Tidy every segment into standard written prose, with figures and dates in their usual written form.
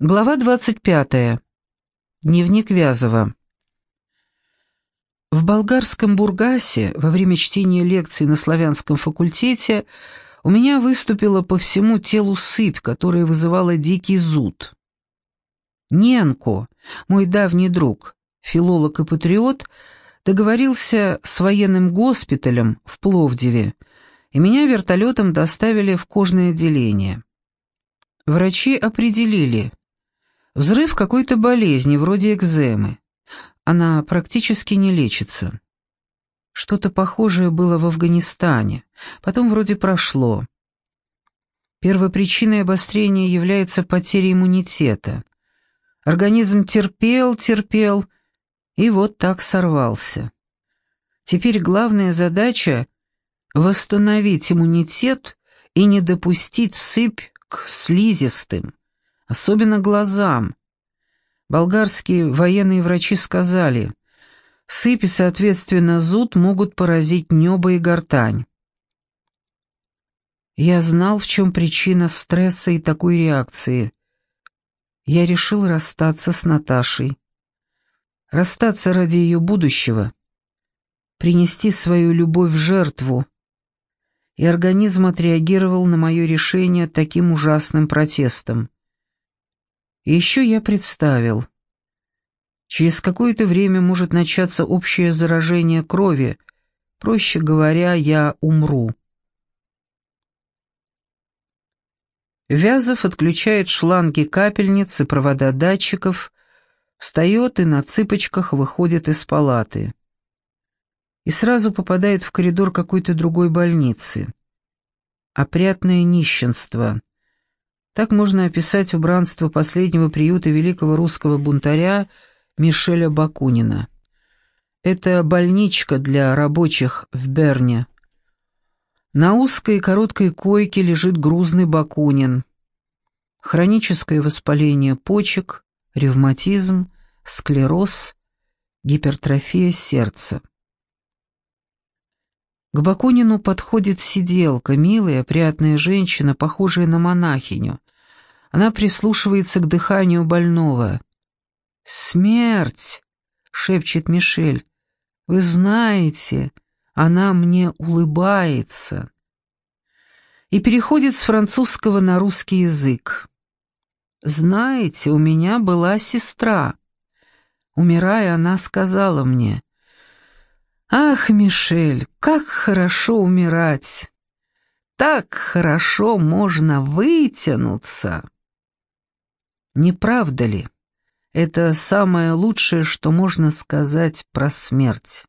Глава 25. Дневник Вязова. В болгарском Бургасе во время чтения лекций на славянском факультете у меня выступила по всему телу сыпь, которая вызывала дикий зуд. Ненко, мой давний друг, филолог и патриот, договорился с военным госпиталем в Пловдиве, и меня вертолетом доставили в кожное отделение. Врачи определили взрыв какой-то болезни, вроде экземы. Она практически не лечится. Что-то похожее было в Афганистане, потом вроде прошло. Первопричиной обострения является потеря иммунитета. Организм терпел, и вот так сорвался. Теперь главная задача — восстановить иммунитет и не допустить сыпь к слизистым, особенно глазам. Болгарские военные врачи сказали, сыпь и, соответственно, зуд могут поразить небо и гортань. Я знал, в чем причина стресса и такой реакции. Я решил расстаться с Наташей. Расстаться ради ее будущего. Принести свою любовь в жертву. И организм отреагировал на мое решение таким ужасным протестом. И еще я представил. Через какое-то время может начаться общее заражение крови. Проще говоря, я умру. Вязов отключает шланги капельниц и провода датчиков, встает и на цыпочках выходит из палаты. И сразу попадает в коридор какой-то другой больницы. Опрятное нищенство. Так можно описать убранство последнего приюта великого русского бунтаря Мишеля Бакунина. Это больничка для рабочих в Берне. На узкой и короткой койке лежит грузный Бакунин. Хроническое воспаление почек, ревматизм, склероз, гипертрофия сердца. К Бакунину подходит сиделка, милая, опрятная женщина, похожая на монахиню. Она прислушивается к дыханию больного. «Смерть!» — шепчет Мишель. «Вы знаете, она мне улыбается». И переходит с французского на русский язык. «Знаете, у меня была сестра. Умирая, она сказала мне: «Ах, Мишель, как хорошо умирать! Так хорошо можно вытянуться!» Не правда ли? Это самое лучшее, что можно сказать про смерть.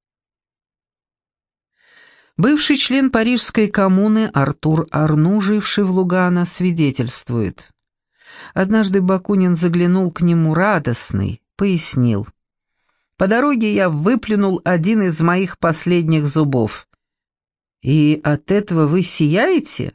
Бывший член Парижской коммуны Артур Арну, живший в Лугано, свидетельствует. Однажды Бакунин заглянул к нему радостный, пояснил: «По дороге я выплюнул один из моих последних зубов». «И от этого вы сияете?»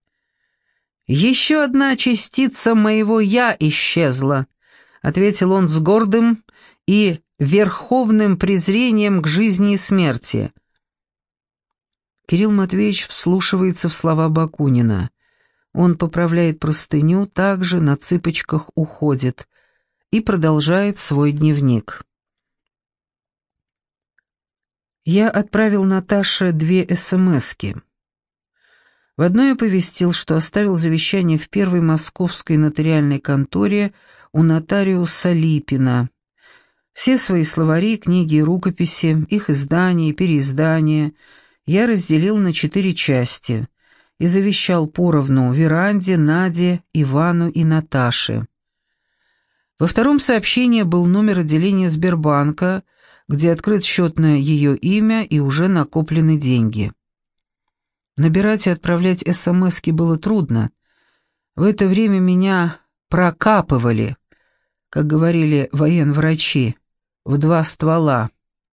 «Еще одна частица моего «я» исчезла», — ответил он с гордым и верховным презрением к жизни и смерти. Кирилл Матвеевич вслушивается в слова Бакунина. Он поправляет простыню, также на цыпочках уходит и продолжает свой дневник. Я отправил Наташе 2 эсэмэски. В одной оповестил, что оставил завещание в первой московской нотариальной конторе у нотариуса Липина. Все свои словари, книги и рукописи, их издания и переиздания я разделил на 4 части и завещал поровну Веранде, Наде, Ивану и Наташе. Во втором сообщении был номер отделения Сбербанка, где открыт счет на ее имя и уже накоплены деньги. Набирать и отправлять эсэмэски было трудно. В это время меня прокапывали, как говорили военврачи, в 2 ствола.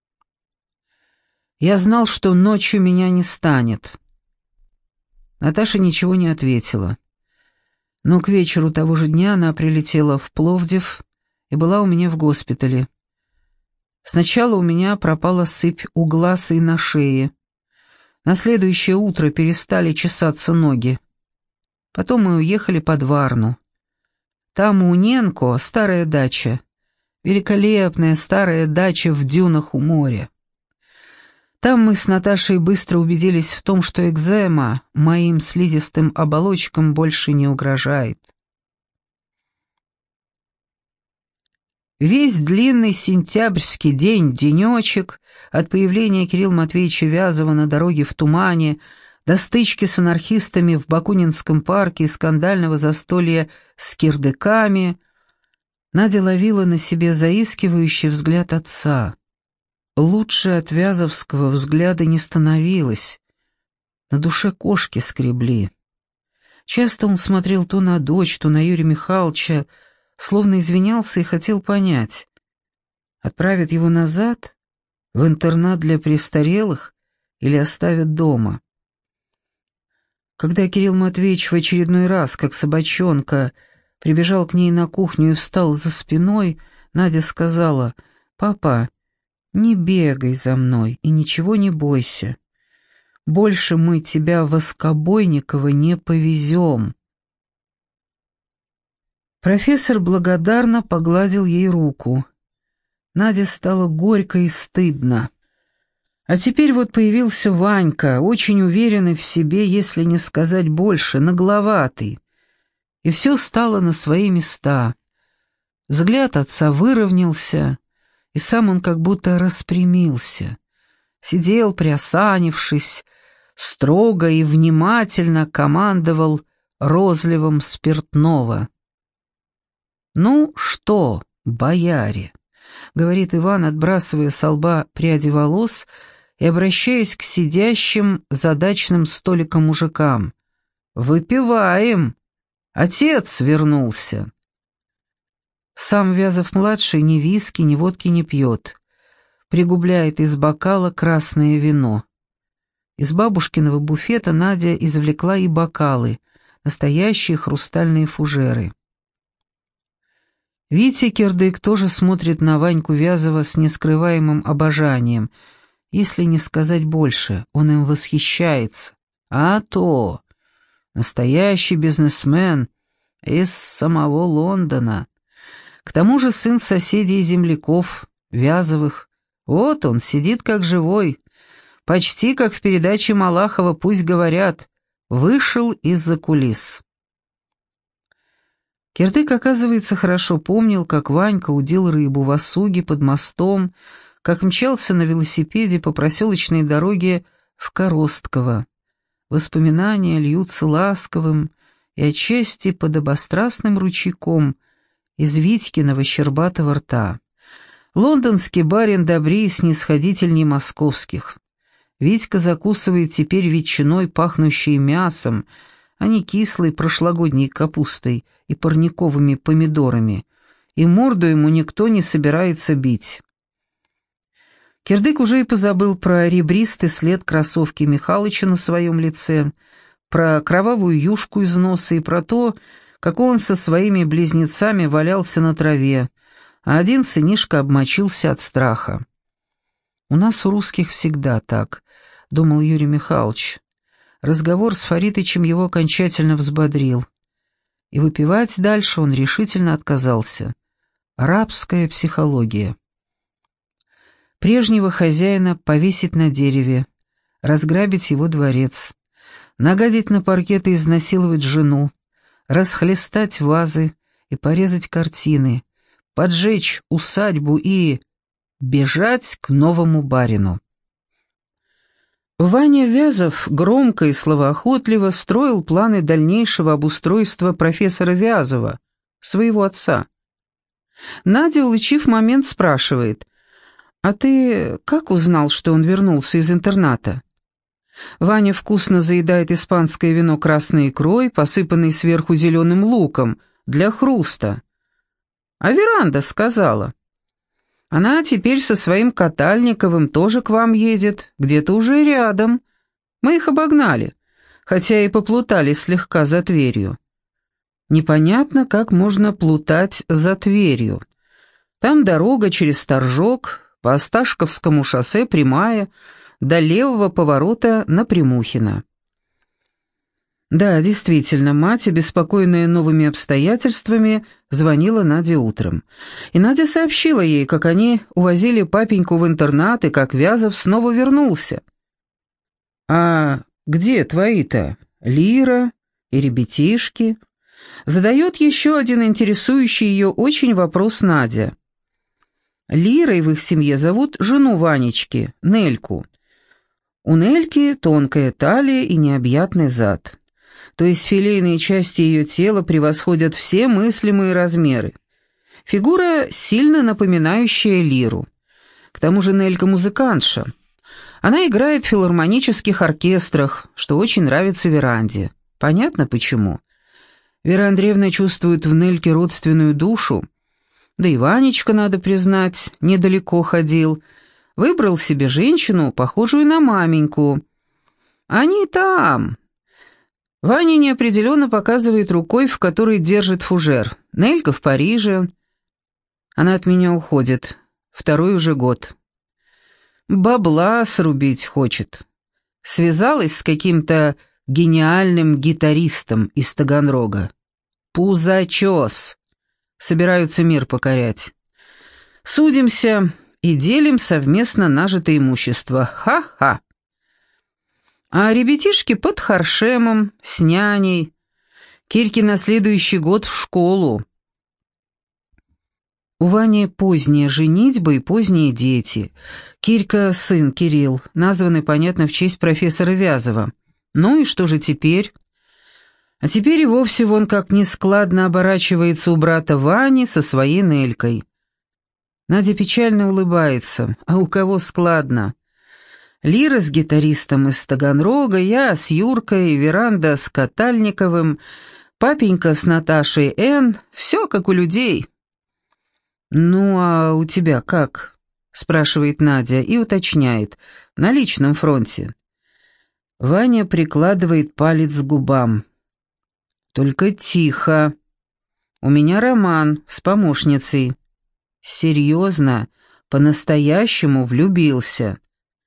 Я знал, что ночью меня не станет. Наташа ничего не ответила. Но к вечеру того же дня она прилетела в Пловдив и была у меня в госпитале. Сначала у меня пропала сыпь у глаз и на шее. На следующее утро перестали чесаться ноги. Потом мы уехали под Варну. Там у Ненко старая дача. Великолепная старая дача в дюнах у моря. Там мы с Наташей быстро убедились в том, что экзема моим слизистым оболочкам больше не угрожает. Весь длинный сентябрьский денечек, от появления Кирилла Матвеевича Вязова на дороге в тумане до стычки с анархистами в Бакунинском парке и скандального застолья с кирдыками, Надя ловила на себе заискивающий взгляд отца. Лучше от вязовского взгляда не становилось. На душе кошки скребли. Часто он смотрел то на дочь, то на Юрия Михайловича, словно извинялся и хотел понять, отправят его назад, в интернат для престарелых или оставят дома. Когда Кирилл Матвеевич в очередной раз, как собачонка, прибежал к ней на кухню и встал за спиной, Надя сказала: «Папа, не бегай за мной и ничего не бойся. Больше мы тебя в Воскобойниково не повезем». Профессор благодарно погладил ей руку. Наде стало горько и стыдно. А теперь вот появился Ванька, очень уверенный в себе, если не сказать больше, нагловатый. И все стало на свои места. Взгляд отца выровнялся, и сам он как будто распрямился. Сидел, приосанившись, строго и внимательно командовал розливом спиртного. «Ну что, бояре?» — говорит Иван, отбрасывая со лба пряди волос и обращаясь к сидящим за дачным столиком мужикам. «Выпиваем! Отец вернулся!» Сам Вязов-младший ни виски, ни водки не пьет. Пригубляет из бокала красное вино. Из бабушкиного буфета Надя извлекла и бокалы, настоящие хрустальные фужеры. Витя Кирдык тоже смотрит на Ваньку Вязова с нескрываемым обожанием. Если не сказать больше, он им восхищается. А то! Настоящий бизнесмен из самого Лондона. К тому же сын соседей и земляков, Вязовых. Вот он, сидит как живой. Почти как в передаче Малахова «Пусть говорят», вышел из-за кулис. Кирдык, оказывается, хорошо помнил, как Ванька удил рыбу в Осуге под мостом, как мчался на велосипеде по проселочной дороге в Коростково. Воспоминания льются ласковым и отчасти подобострастным ручейком из Витькиного щербатого рта. Лондонский барин добрее и снисходительней московских. Витька закусывает теперь ветчиной, пахнущей мясом, а не кислой прошлогодней капустой и парниковыми помидорами, и морду ему никто не собирается бить. Кирдык уже и позабыл про ребристый след кроссовки Михалыча на своем лице, про кровавую юшку из носа и про то, как он со своими близнецами валялся на траве, а один сынишка обмочился от страха. «У нас, у русских, всегда так», — думал Юрий Михайлович. Разговор с Фаритычем его окончательно взбодрил. И выпивать дальше он решительно отказался. Рабская психология. Прежнего хозяина повесить на дереве, разграбить его дворец, нагадить на паркет и изнасиловать жену, расхлестать вазы и порезать картины, поджечь усадьбу и бежать к новому барину. Ваня Вязов громко и словоохотливо строил планы дальнейшего обустройства профессора Вязова, своего отца. Надя, улучив момент, спрашивает: «А ты как узнал, что он вернулся из интерната?» Ваня вкусно заедает испанское вино красной икрой, посыпанной сверху зеленым луком, для хруста. «А Веранда сказала. Она теперь со своим Катальниковым тоже к вам едет, где-то уже рядом. Мы их обогнали, хотя и поплутали слегка за Тверью». Непонятно, как можно плутать за Тверью. Там дорога через Торжок, по Осташковскому шоссе прямая, до левого поворота на Прямухино. Да, действительно, мать, обеспокоенная новыми обстоятельствами, звонила Наде утром. И Надя сообщила ей, как они увозили папеньку в интернат и как Вязов снова вернулся. «А где твои-то? Лира и ребятишки?» Задает еще один интересующий ее очень вопрос Надя. Лирой в их семье зовут жену Ванечки, Нельку. У Нельки тонкая талия и необъятный зад. То есть филейные части ее тела превосходят все мыслимые размеры. Фигура сильно напоминающая Лиру. К тому же Нелька музыкантша. Она играет в филармонических оркестрах, что очень нравится Веранде. Понятно почему. Вера Андреевна чувствует в Нельке родственную душу. Да и Ванечка, надо признать, недалеко ходил. Выбрал себе женщину, похожую на маменьку. Они там. Ваня неопределенно показывает рукой, в которой держит фужер. Нелька в Париже. Она от меня уходит. 2-й уже год. Бабла срубить хочет. Связалась с каким-то гениальным гитаристом из Таганрога. Пузачес. Собираются мир покорять. Судимся и делим совместно нажитое имущество. Ха-ха. А ребятишки под Харшемом, с няней. Кирьке на следующий год в школу. У Вани поздняя женитьба и поздние дети. Кирька — сын Кирилл, названный, понятно, в честь профессора Вязова. Ну и что же теперь? А теперь и вовсе вон как нескладно оборачивается у брата Вани со своей Нелькой. Надя печально улыбается. А у кого складно? Лира с гитаристом из Таганрога, я с Юркой, Веранда с Катальниковым, папенька с Наташей Н. Все как у людей. «Ну, а у тебя как?» — спрашивает Надя и уточняет. «На личном фронте». Ваня прикладывает палец к губам. «Только тихо. У меня роман с помощницей. Серьезно, по-настоящему влюбился».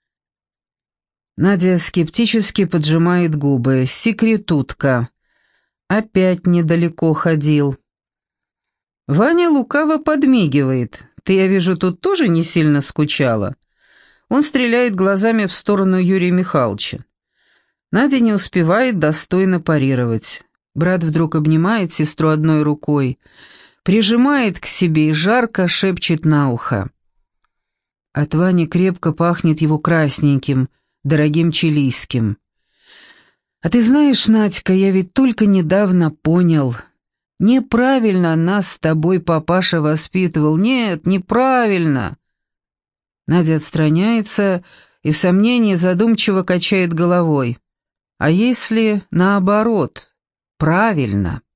Надя скептически поджимает губы. Секретутка. Опять недалеко ходил. Ваня лукаво подмигивает. «Ты, я вижу, тут тоже не сильно скучала». Он стреляет глазами в сторону Юрия Михайловича. Надя не успевает достойно парировать. Брат вдруг обнимает сестру одной рукой, прижимает к себе и жарко шепчет на ухо. От Вани крепко пахнет его красненьким, дорогим чилийским. «А ты знаешь, Надька, я ведь только недавно понял. Неправильно нас с тобой папаша воспитывал. Нет, неправильно». Надя отстраняется и в сомнении задумчиво качает головой. «А если наоборот, правильно?»